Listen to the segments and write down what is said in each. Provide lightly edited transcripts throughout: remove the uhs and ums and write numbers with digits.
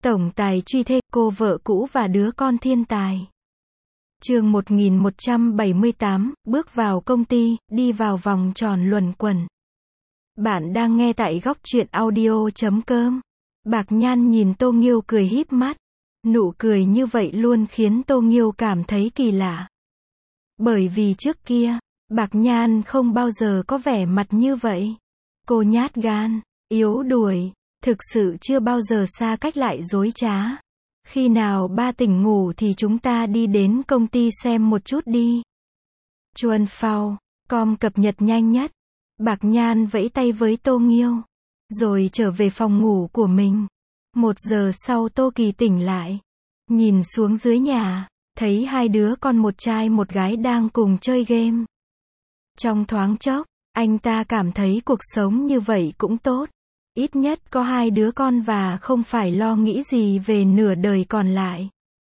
Tổng tài truy thê, cô vợ cũ và đứa con thiên tài. Chương 1178, bước vào công ty, đi vào vòng tròn luẩn quẩn. Bạn đang nghe tại góc truyện audio.com. Bạc Nhan nhìn Tô Nghiêu cười híp mắt. Nụ cười như vậy luôn khiến Tô Nghiêu cảm thấy kỳ lạ. Bởi vì trước kia, Bạc Nhan không bao giờ có vẻ mặt như vậy. Cô nhát gan, yếu đuổi, thực sự chưa bao giờ xa cách lại dối trá. Khi nào ba tỉnh ngủ thì chúng ta đi đến công ty xem một chút đi. Chuan Phao, com cập nhật nhanh nhất. Bạc Nhan vẫy tay với Tô Nghiêu, rồi trở về phòng ngủ của mình. 1 giờ sau Tô Kỳ tỉnh lại, nhìn xuống dưới nhà, thấy 2 đứa con, một trai một gái đang cùng chơi game. Trong thoáng chốc, anh ta cảm thấy cuộc sống như vậy cũng tốt. Ít nhất có 2 đứa con và không phải lo nghĩ gì về nửa đời còn lại.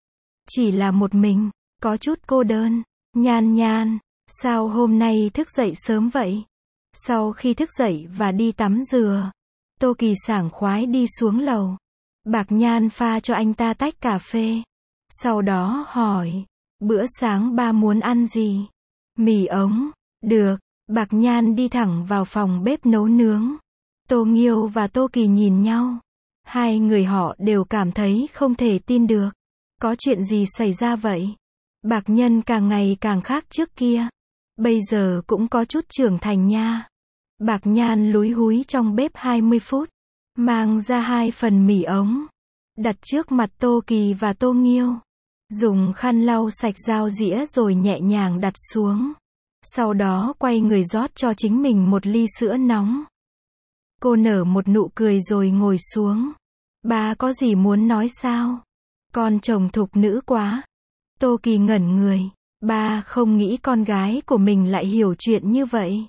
Chỉ là một mình, có chút cô đơn. Nhan Nhan, sao hôm nay thức dậy sớm vậy? Sau khi thức dậy và đi tắm rửa, Tô Kỳ sảng khoái đi xuống lầu. Bạc Nhan pha cho anh ta tách cà phê. Sau đó hỏi, bữa sáng ba muốn ăn gì? Mì ống, được. Bạc Nhan đi thẳng vào phòng bếp nấu nướng. Tô Nghiêu và Tô Kỳ nhìn nhau. Hai người họ đều cảm thấy không thể tin được. Có chuyện gì xảy ra vậy? Bạc Nhân càng ngày càng khác trước kia. Bây giờ cũng có chút trưởng thành nha. Bạc Nhan lúi húi trong bếp 20 phút. Mang ra 2 phần mì ống. Đặt trước mặt Tô Kỳ và Tô Nghiêu. Dùng khăn lau sạch dao dĩa rồi nhẹ nhàng đặt xuống. Sau đó quay người rót cho chính mình một ly sữa nóng. Cô nở một nụ cười rồi ngồi xuống. Ba có gì muốn nói sao? Con chồng thục nữ quá. Tô Kỳ ngẩn người. Ba không nghĩ con gái của mình lại hiểu chuyện như vậy.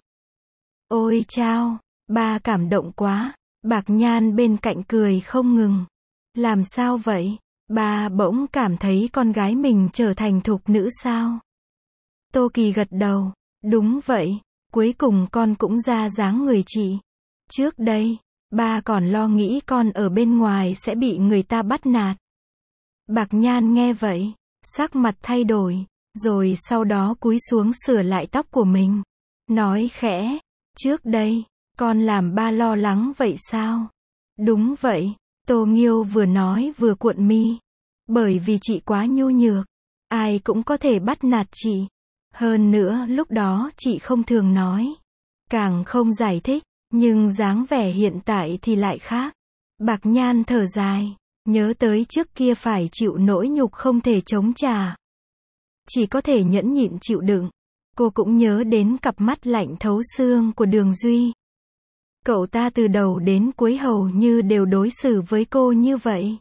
Ôi chao, ba cảm động quá. Bạc Nhan bên cạnh cười không ngừng. Làm sao vậy? Ba bỗng cảm thấy con gái mình trở thành thục nữ sao? Tô Kỳ gật đầu. Đúng vậy, cuối cùng con cũng ra dáng người chị. Trước đây, ba còn lo nghĩ con ở bên ngoài sẽ bị người ta bắt nạt. Bạc Nhan nghe vậy, sắc mặt thay đổi, rồi sau đó cúi xuống sửa lại tóc của mình. Nói khẽ, trước đây, con làm ba lo lắng vậy sao? Đúng vậy, Tô Nghiêu vừa nói vừa cuộn mi. Bởi vì chị quá nhu nhược, ai cũng có thể bắt nạt chị. Hơn nữa lúc đó chị không thường nói, càng không giải thích, nhưng dáng vẻ hiện tại thì lại khác. Bạc Nhan thở dài, nhớ tới trước kia phải chịu nỗi nhục không thể chống trả. Chỉ có thể nhẫn nhịn chịu đựng. Cô cũng nhớ đến cặp mắt lạnh thấu xương của Đường Duy. Cậu ta từ đầu đến cuối hầu như đều đối xử với cô như vậy.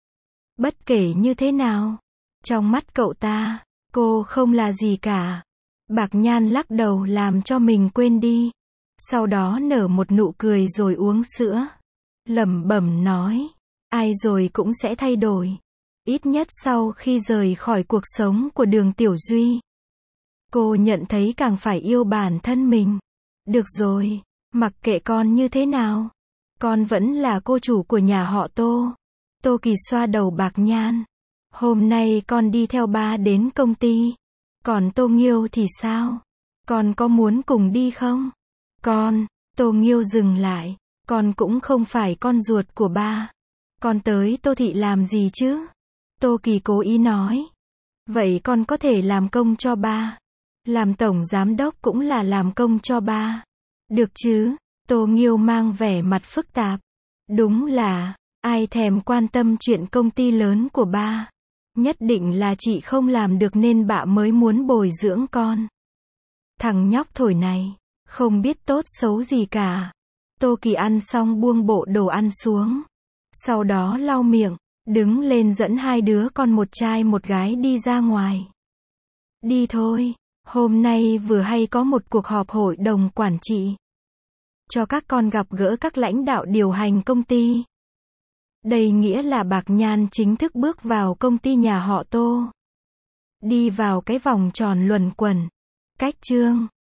Bất kể như thế nào, trong mắt cậu ta, cô không là gì cả. Bạc Nhan lắc đầu làm cho mình quên đi. Sau đó nở một nụ cười rồi uống sữa. Lẩm bẩm nói, ai rồi cũng sẽ thay đổi. Ít nhất sau khi rời khỏi cuộc sống của Đường Tiểu Duy. Cô nhận thấy càng phải yêu bản thân mình. Được rồi, mặc kệ con như thế nào, con vẫn là cô chủ của nhà họ Tô. Tô Kỳ xoa đầu Bạc Nhan. Hôm nay con đi theo ba đến công ty. Còn Tô Nghiêu thì sao? Con có muốn cùng đi không? Con, Tô Nghiêu dừng lại. Con cũng không phải con ruột của ba. Con tới Tô Thị làm gì chứ? Tô Kỳ cố ý nói. Vậy con có thể làm công cho ba. Làm tổng giám đốc cũng là làm công cho ba. Được chứ? Tô Nghiêu mang vẻ mặt phức tạp. Đúng là, ai thèm quan tâm chuyện công ty lớn của ba. Nhất định là chị không làm được nên bạ mới muốn bồi dưỡng con. Thằng nhóc thổi này, không biết tốt xấu gì cả. Tô Kỳ ăn xong buông bộ đồ ăn xuống. Sau đó lau miệng, đứng lên dẫn 2 đứa con, một trai một gái đi ra ngoài. Đi thôi, hôm nay vừa hay có một cuộc họp hội đồng quản trị. Cho các con gặp gỡ các lãnh đạo điều hành công ty. Đây nghĩa là Bạc Nhan chính thức bước vào công ty nhà họ Tô. Đi vào cái vòng tròn luẩn quẩn. Cách chương